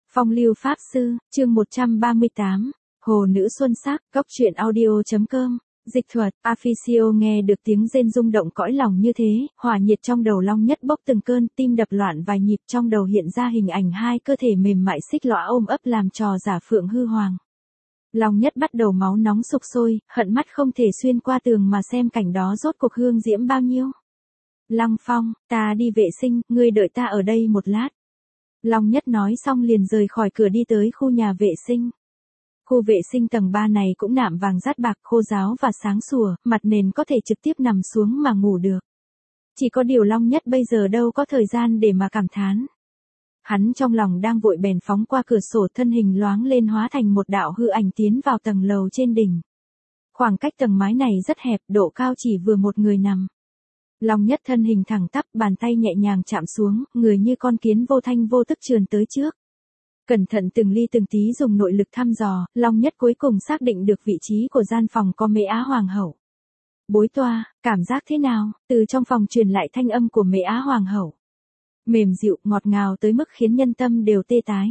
Phong lưu pháp sư, chương 138, Hồ nữ xuân sắc, góc truyện audio.com, dịch thuật, Officio nghe được tiếng rên rung động cõi lòng như thế, hỏa nhiệt trong đầu Long Nhất bốc từng cơn, tim đập loạn vài nhịp, trong đầu hiện ra hình ảnh hai cơ thể mềm mại xích lõa ôm ấp làm trò giả Phượng Hư Hoàng. Long Nhất bắt đầu máu nóng sục sôi, hận mắt không thể xuyên qua tường mà xem cảnh đó rốt cuộc hương diễm bao nhiêu. Lăng Phong, ta đi vệ sinh, ngươi đợi ta ở đây một lát. Long Nhất nói xong liền rời khỏi cửa đi tới khu nhà vệ sinh. Khu vệ sinh tầng 3 này cũng nạm vàng rát bạc, khô ráo và sáng sủa, mặt nền có thể trực tiếp nằm xuống mà ngủ được. Chỉ có điều Long Nhất bây giờ đâu có thời gian để mà cảm thán. Hắn trong lòng đang vội bèn phóng qua cửa sổ, thân hình loáng lên hóa thành một đạo hư ảnh tiến vào tầng lầu trên đỉnh. Khoảng cách tầng mái này rất hẹp, độ cao chỉ vừa một người nằm. Long Nhất thân hình thẳng tắp, bàn tay nhẹ nhàng chạm xuống, người như con kiến vô thanh vô tức trườn tới trước. Cẩn thận từng ly từng tí dùng nội lực thăm dò, Long Nhất cuối cùng xác định được vị trí của gian phòng có Mễ Á Hoàng hậu. Bối toa, cảm giác thế nào? Từ trong phòng truyền lại thanh âm của Mễ Á Hoàng hậu. Mềm dịu, ngọt ngào tới mức khiến nhân tâm đều tê tái.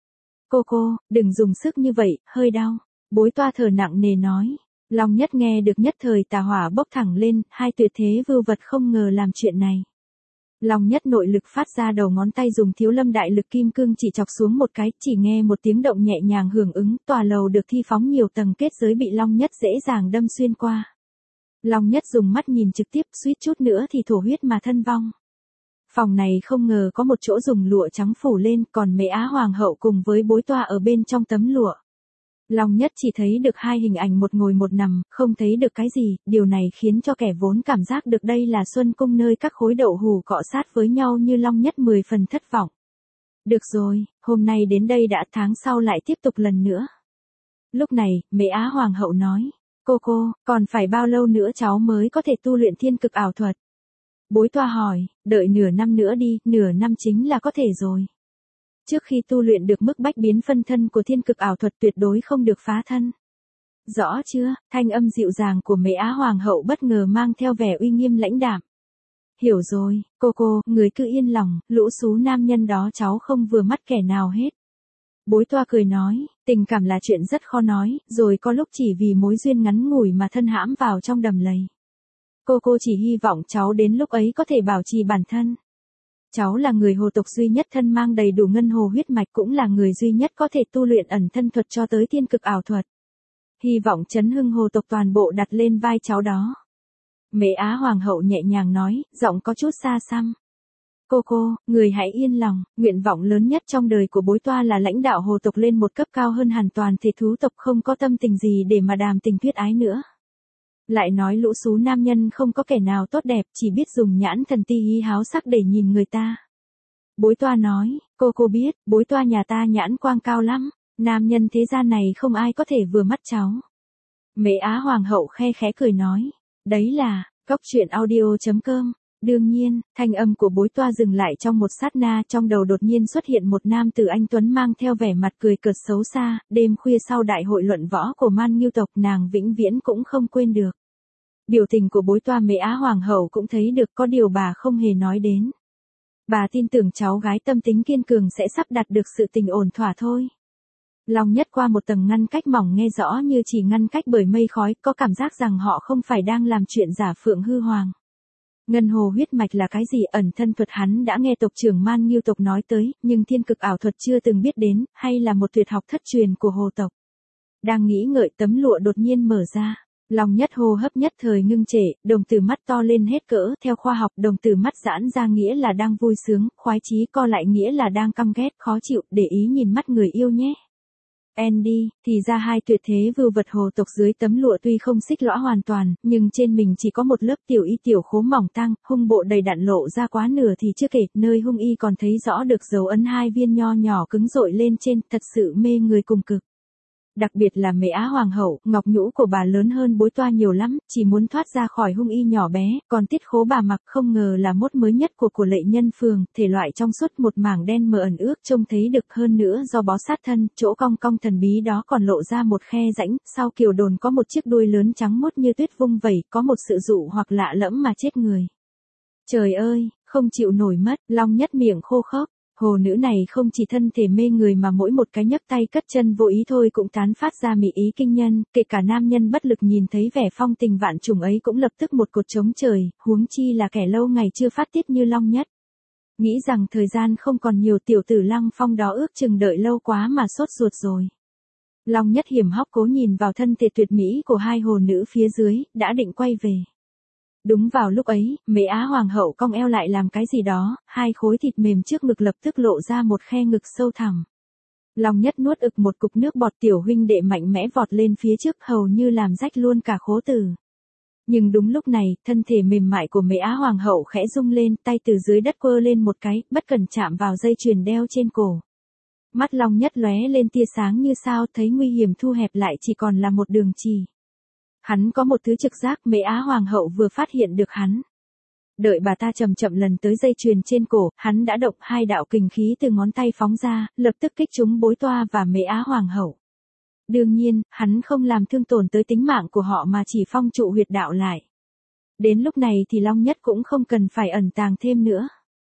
Cô, đừng dùng sức như vậy, hơi đau. Bối toa thở nặng nề nói. Long Nhất nghe được nhất thời tà hỏa bốc thẳng lên, hai tuyệt thế vưu vật không ngờ làm chuyện này. Long Nhất nội lực phát ra, đầu ngón tay dùng thiếu lâm đại lực kim cương chỉ chọc xuống một cái, chỉ nghe một tiếng động nhẹ nhàng hưởng ứng, tòa lầu được thi phóng nhiều tầng kết giới bị Long Nhất dễ dàng đâm xuyên qua. Long Nhất dùng mắt nhìn trực tiếp, suýt chút nữa thì thổ huyết mà thân vong. Phòng này không ngờ có một chỗ dùng lụa trắng phủ lên, còn Mễ Á Hoàng hậu cùng với bối toa ở bên trong tấm lụa. Long Nhất chỉ thấy được hai hình ảnh, một ngồi một nằm, không thấy được cái gì, điều này khiến cho kẻ vốn cảm giác được đây là Xuân Cung nơi các khối đậu hủ cọ sát với nhau như Long Nhất 10 phần thất vọng. Được rồi, hôm nay đến đây đã, tháng sau lại tiếp tục lần nữa. Lúc này, Mễ Á Hoàng hậu nói, cô, còn phải bao lâu nữa cháu mới có thể tu luyện thiên cực ảo thuật? Bối toa hỏi, đợi nửa năm nữa đi, nửa năm chính là có thể rồi. Trước khi tu luyện được mức bách biến phân thân của thiên cực ảo thuật tuyệt đối không được phá thân. Rõ chưa? Thanh âm dịu dàng của Mễ Á Hoàng hậu bất ngờ mang theo vẻ uy nghiêm lãnh đạm. Hiểu rồi, cô, người cứ yên lòng, lũ xú nam nhân đó cháu không vừa mắt kẻ nào hết. Bối toa cười nói, tình cảm là chuyện rất khó nói, rồi có lúc chỉ vì mối duyên ngắn ngủi mà thân hãm vào trong đầm lầy. Cô chỉ hy vọng cháu đến lúc ấy có thể bảo trì bản thân. Cháu là người hồ tộc duy nhất thân mang đầy đủ ngân hồ huyết mạch, cũng là người duy nhất có thể tu luyện ẩn thân thuật cho tới thiên cực ảo thuật. Hy vọng chấn hưng hồ tộc toàn bộ đặt lên vai cháu đó. Mễ Á Hoàng hậu nhẹ nhàng nói, giọng có chút xa xăm. Cô, người hãy yên lòng, nguyện vọng lớn nhất trong đời của bối toa là lãnh đạo hồ tộc lên một cấp cao hơn hẳn toàn thể thú tộc, không có tâm tình gì để mà đàm tình thuyết ái nữa. Lại nói lũ xú nam nhân không có kẻ nào tốt đẹp, chỉ biết dùng nhãn thần ti hí háo sắc để nhìn người ta. Bối toa nói, cô biết, bối toa nhà ta nhãn quang cao lắm, nam nhân thế gian này không ai có thể vừa mắt cháu. Mễ Á Hoàng hậu khe khẽ cười nói, đấy là, góc truyện audio.com. Đương nhiên, thanh âm của bối toa dừng lại trong một sát na, trong đầu đột nhiên xuất hiện một nam tử anh tuấn mang theo vẻ mặt cười cợt xấu xa, đêm khuya sau đại hội luận võ của Man Ngưu tộc nàng vĩnh viễn cũng không quên được. Biểu tình của bối toa Mễ Á Hoàng hậu cũng thấy được, có điều bà không hề nói đến. Bà tin tưởng cháu gái tâm tính kiên cường sẽ sắp đạt được sự tình ổn thỏa thôi. Long Nhất qua một tầng ngăn cách mỏng nghe rõ như chỉ ngăn cách bởi mây khói, có cảm giác rằng họ không phải đang làm chuyện giả Phượng Hư Hoàng. Ngân hồ huyết mạch là cái gì, ẩn thân thuật hắn đã nghe tộc trưởng Man Ngưu tộc nói tới, nhưng thiên cực ảo thuật chưa từng biết đến, hay là một tuyệt học thất truyền của hồ tộc. Đang nghĩ ngợi, tấm lụa đột nhiên mở ra. Long Nhất hô hấp nhất thời ngưng trệ, đồng tử mắt to lên hết cỡ, theo khoa học đồng tử mắt giãn ra nghĩa là đang vui sướng, khoái chí co lại nghĩa là đang căm ghét, khó chịu, để ý nhìn mắt người yêu nhé. Andy, thì ra hai tuyệt thế vưu vật hồ tộc dưới tấm lụa tuy không xích lõa hoàn toàn, nhưng trên mình chỉ có một lớp tiểu y tiểu khố mỏng tang, hung bộ đầy đặn lộ ra quá nửa thì chưa kể, nơi hung y còn thấy rõ được dấu ấn hai viên nho nhỏ cứng rội lên trên, thật sự mê người cùng cực. Đặc biệt là Mễ Á Hoàng hậu, ngọc nhũ của bà lớn hơn bối toa nhiều lắm, chỉ muốn thoát ra khỏi hung y nhỏ bé, còn tiết khố bà mặc không ngờ là mốt mới nhất của lệ nhân phường, thể loại trong suốt một mảng đen mờ ẩn ước trông thấy được, hơn nữa do bó sát thân, chỗ cong cong thần bí đó còn lộ ra một khe rãnh, sau kiều đồn có một chiếc đuôi lớn trắng mốt như tuyết vung vẩy, có một sự dụ hoặc lạ lẫm mà chết người. Trời ơi, không chịu nổi mất, Long Nhất miệng khô khốc. Hồ nữ này không chỉ thân thể mê người mà mỗi một cái nhấc tay cất chân vô ý thôi cũng tán phát ra mị ý kinh nhân, kể cả nam nhân bất lực nhìn thấy vẻ phong tình vạn trùng ấy cũng lập tức một cột trống trời, huống chi là kẻ lâu ngày chưa phát tiết như Long Nhất. Nghĩ rằng thời gian không còn nhiều, tiểu tử Lăng Phong đó ước chừng đợi lâu quá mà sốt ruột rồi. Long Nhất hiểm hóc cố nhìn vào thân thể tuyệt mỹ của hai hồ nữ phía dưới, đã định quay về. Đúng vào lúc ấy, Mễ Á Hoàng hậu cong eo lại làm cái gì đó, hai khối thịt mềm trước ngực lập tức lộ ra một khe ngực sâu thẳm. Long Nhất nuốt ực một cục nước bọt, tiểu huynh đệ mạnh mẽ vọt lên phía trước hầu như làm rách luôn cả khố tử. Nhưng đúng lúc này, thân thể mềm mại của Mễ Á Hoàng hậu khẽ rung lên, tay từ dưới đất quơ lên một cái, bất cẩn chạm vào dây chuyền đeo trên cổ. Mắt Long Nhất lóe lên tia sáng như sao, thấy nguy hiểm thu hẹp lại chỉ còn là một đường chỉ. Hắn có một thứ trực giác, Mễ Á Hoàng hậu vừa phát hiện được hắn. Đợi bà ta chậm chậm lần tới dây chuyền trên cổ, hắn đã động hai đạo kình khí từ ngón tay phóng ra, lập tức kích trúng Bối Toa và Mễ Á Hoàng hậu. Đương nhiên, hắn không làm thương tổn tới tính mạng của họ mà chỉ phong trụ huyệt đạo lại. Đến lúc này thì Long Nhất cũng không cần phải ẩn tàng thêm nữa.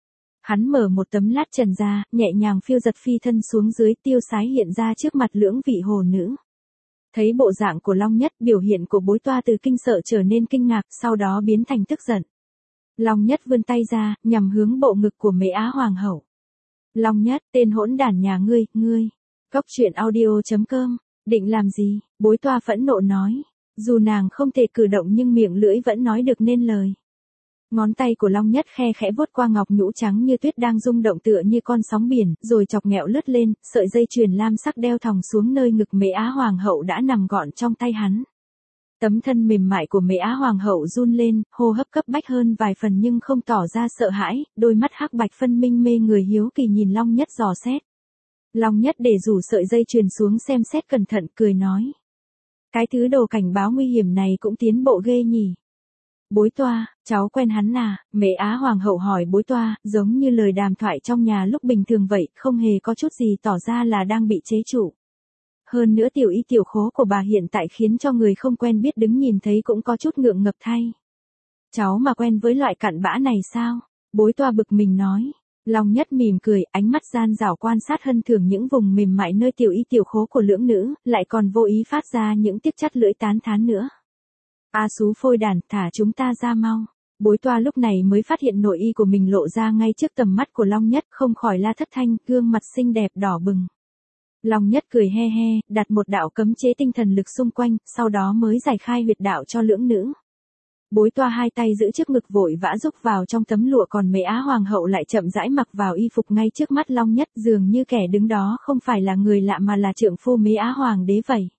Hắn mở một tấm lát trần ra, nhẹ nhàng phiêu giật phi thân xuống dưới, tiêu sái hiện ra trước mặt lưỡng vị hồ nữ. Thấy bộ dạng của Long Nhất, biểu hiện của Bối Toa từ kinh sợ trở nên kinh ngạc, sau đó biến thành tức giận. Long Nhất vươn tay ra, nhằm hướng bộ ngực của Mễ Á Hoàng hậu. Long Nhất, tên hỗn đản nhà ngươi. Cóc truyện audio.com, định làm gì? Bối Toa phẫn nộ nói. Dù nàng không thể cử động nhưng miệng lưỡi vẫn nói được nên lời. Ngón tay của Long Nhất khe khẽ vuốt qua ngọc nhũ trắng như tuyết đang rung động tựa như con sóng biển, rồi chọc nghẹo lướt lên, sợi dây chuyền lam sắc đeo thòng xuống nơi ngực Mễ Á Hoàng hậu đã nằm gọn trong tay hắn. Tấm thân mềm mại của Mễ Á Hoàng hậu run lên, hô hấp cấp bách hơn vài phần nhưng không tỏ ra sợ hãi, đôi mắt hắc bạch phân minh mê người hiếu kỳ nhìn Long Nhất dò xét. Long Nhất để rủ sợi dây chuyền xuống xem xét cẩn thận, cười nói. Cái thứ đồ cảnh báo nguy hiểm này cũng tiến bộ ghê nhỉ. Bối Toa, cháu quen hắn à? Mễ Á Hoàng hậu hỏi Bối Toa, giống như lời đàm thoại trong nhà lúc bình thường vậy, không hề có chút gì tỏ ra là đang bị chế trụ. Hơn nữa tiểu y tiểu khố của bà hiện tại khiến cho người không quen biết đứng nhìn thấy cũng có chút ngượng ngập thay. Cháu mà quen với loại cặn bã này sao? Bối Toa bực mình nói. Long Nhất mỉm cười, ánh mắt gian dảo quan sát hân thưởng những vùng mềm mại nơi tiểu y tiểu khố của lưỡng nữ, lại còn vô ý phát ra những tiếc chắt lưỡi tán thán nữa. A xú phôi đàn, thả chúng ta ra mau. Bối Toa lúc này mới phát hiện nội y của mình lộ ra ngay trước tầm mắt của Long Nhất, không khỏi la thất thanh, gương mặt xinh đẹp đỏ bừng. Long Nhất cười he he, đặt một đạo cấm chế tinh thần lực xung quanh, sau đó mới giải khai huyệt đạo cho lưỡng nữ. Bối Toa hai tay giữ trước ngực vội vã rúc vào trong tấm lụa, còn Mễ Á Hoàng hậu lại chậm rãi mặc vào y phục ngay trước mắt Long Nhất, dường như kẻ đứng đó không phải là người lạ mà là trượng phu Mễ Á Hoàng đế vậy.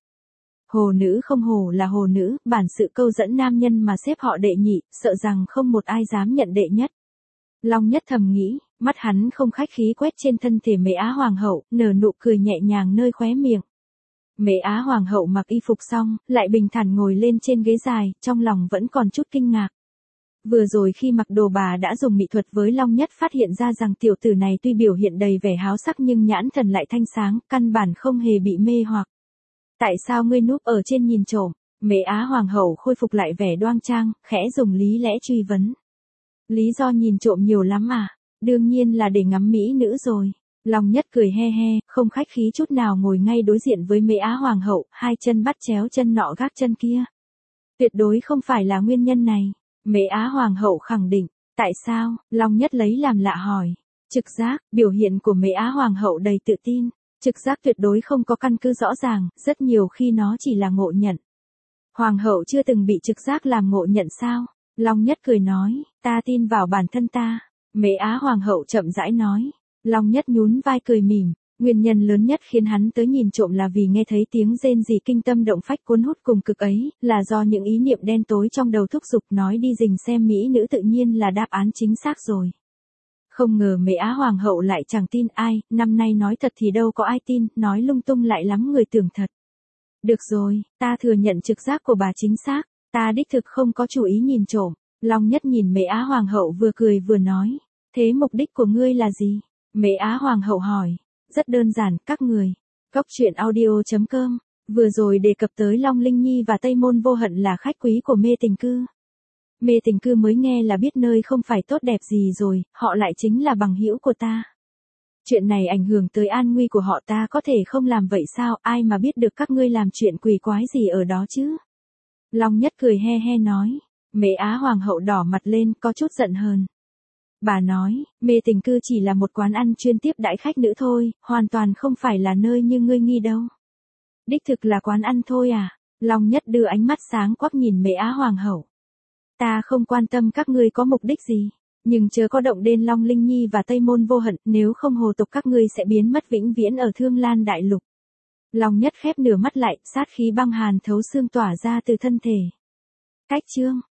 Hồ nữ không hổ là hồ nữ, bản sự câu dẫn nam nhân mà xếp họ đệ nhị, sợ rằng không một ai dám nhận đệ nhất. Long Nhất thầm nghĩ, mắt hắn không khách khí quét trên thân thể Mễ Á Hoàng hậu, nở nụ cười nhẹ nhàng nơi khóe miệng. Mễ Á Hoàng hậu mặc y phục xong, lại bình thản ngồi lên trên ghế dài, trong lòng vẫn còn chút kinh ngạc. Vừa rồi khi mặc đồ bà đã dùng mỹ thuật với Long Nhất phát hiện ra rằng tiểu tử này tuy biểu hiện đầy vẻ háo sắc nhưng nhãn thần lại thanh sáng, căn bản không hề bị mê hoặc. Tại sao ngươi núp ở trên nhìn trộm? Mễ Á Hoàng hậu khôi phục lại vẻ đoan trang, khẽ dùng lý lẽ truy vấn. Lý do nhìn trộm nhiều lắm à? Đương nhiên là để ngắm mỹ nữ rồi. Long Nhất cười he he, không khách khí chút nào ngồi ngay đối diện với Mễ Á Hoàng hậu, hai chân bắt chéo chân nọ gác chân kia. Tuyệt đối không phải là nguyên nhân này. Mễ Á Hoàng hậu khẳng định. Tại sao? Long Nhất lấy làm lạ hỏi. Trực giác, biểu hiện của Mễ Á Hoàng hậu đầy tự tin. Trực giác tuyệt đối không có căn cứ rõ ràng, rất nhiều khi nó chỉ là ngộ nhận. Hoàng hậu chưa từng bị trực giác làm ngộ nhận sao? Long Nhất cười nói, ta tin vào bản thân ta. Mễ Á Hoàng hậu chậm rãi nói. Long Nhất nhún vai cười mỉm, nguyên nhân lớn nhất khiến hắn tới nhìn trộm là vì nghe thấy tiếng rên rỉ kinh tâm động phách cuốn hút cùng cực ấy, là do những ý niệm đen tối trong đầu thúc giục nói đi rình xem mỹ nữ tự nhiên là đáp án chính xác rồi. Không ngờ Mễ Á Hoàng hậu lại chẳng tin ai, năm nay nói thật thì đâu có ai tin, nói lung tung lại lắm người tưởng thật. Được rồi, ta thừa nhận trực giác của bà chính xác, ta đích thực không có chủ ý nhìn trộm. Long Nhất nhìn Mễ Á Hoàng hậu vừa cười vừa nói, thế mục đích của ngươi là gì? Mễ Á Hoàng hậu hỏi, rất đơn giản, các người. Cóc truyện audio.com, vừa rồi đề cập tới Long Linh Nhi và Tây Môn Vô Hận là khách quý của mê tình cư. Mê tình cư mới nghe là biết nơi không phải tốt đẹp gì rồi, họ lại chính là bằng hữu của ta. Chuyện này ảnh hưởng tới an nguy của họ, ta có thể không làm vậy sao, ai mà biết được các ngươi làm chuyện quỷ quái gì ở đó chứ. Long Nhất cười he he nói. Mễ Á Hoàng hậu đỏ mặt lên, có chút giận hờn. Bà nói, Mê Tình Cư chỉ là một quán ăn chuyên tiếp đãi khách nữ thôi, hoàn toàn không phải là nơi như ngươi nghi đâu. Đích thực là quán ăn thôi à? Long Nhất đưa ánh mắt sáng quắc nhìn Mễ Á Hoàng hậu. Ta không quan tâm các ngươi có mục đích gì, nhưng chớ có động đến Long Linh Nhi và Tây Môn Vô Hận, nếu không hồ tục các ngươi sẽ biến mất vĩnh viễn ở Thương Lan Đại Lục. Long Nhất khép nửa mắt lại, sát khí băng hàn thấu xương tỏa ra từ thân thể. Cách chương